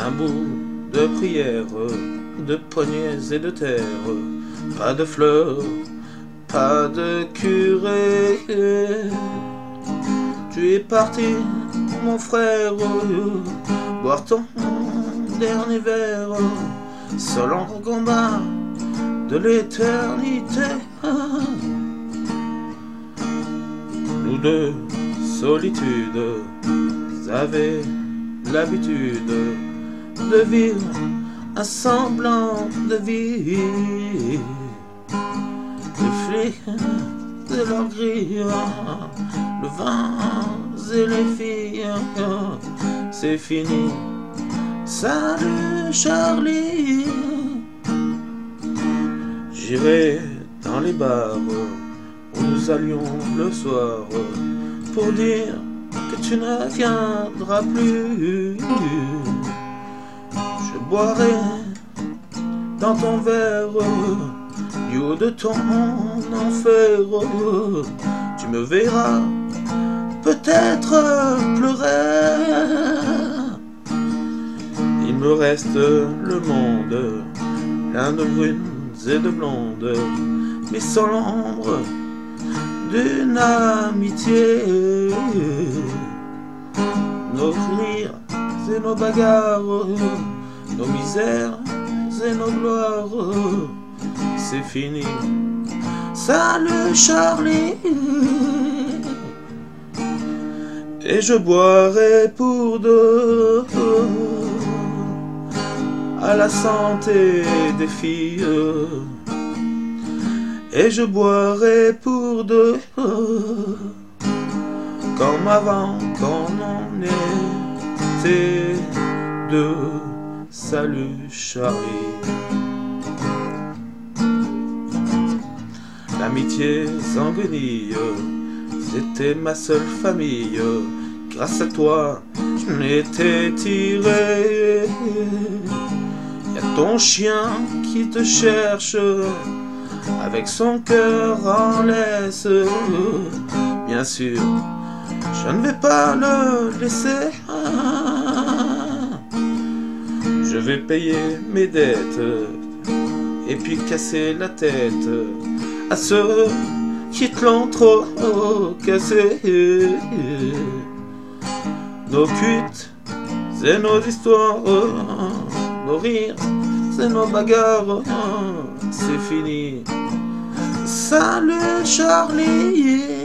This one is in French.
un bout de prière, de poignets et de terre, pas de fleurs, pas de curé. Tu es parti, mon frère, boire ton dernier verre, seul en combat de l'éternité. Nous deux, solitude, avaient l'habitude de vivre un semblant de vie. Les flics et leurs grilles, le vin et les filles, c'est fini. Salut Charlie. J'irai dans les bars où nous allions le soir pour dire que tu ne viendras plus. Je boirai dans ton verre du haut de ton enfer. Tu me verras peut-être pleurer. Il me reste le monde, plein de brunes et de blondes, mais sans l'ombre d'une amitié. Nos rires et nos bagarres, nos misères et nos gloires, c'est fini. Salut Charlie. Et je boirai pour deux à la santé des filles. Et je boirai pour deux comme avant quand on était deux. Salut Charlie. L'amitié sanguinille, c'était ma seule famille. Grâce à toi, je m'étais tiré. Y'a ton chien qui te cherche avec son cœur en laisse. Bien sûr, je ne vais pas le laisser. Je vais payer mes dettes et puis casser la tête à ceux qui te l'ont trop cassé. Nos cuites et nos histoires, nos rires et nos bagarres, c'est fini. Salut Charlie.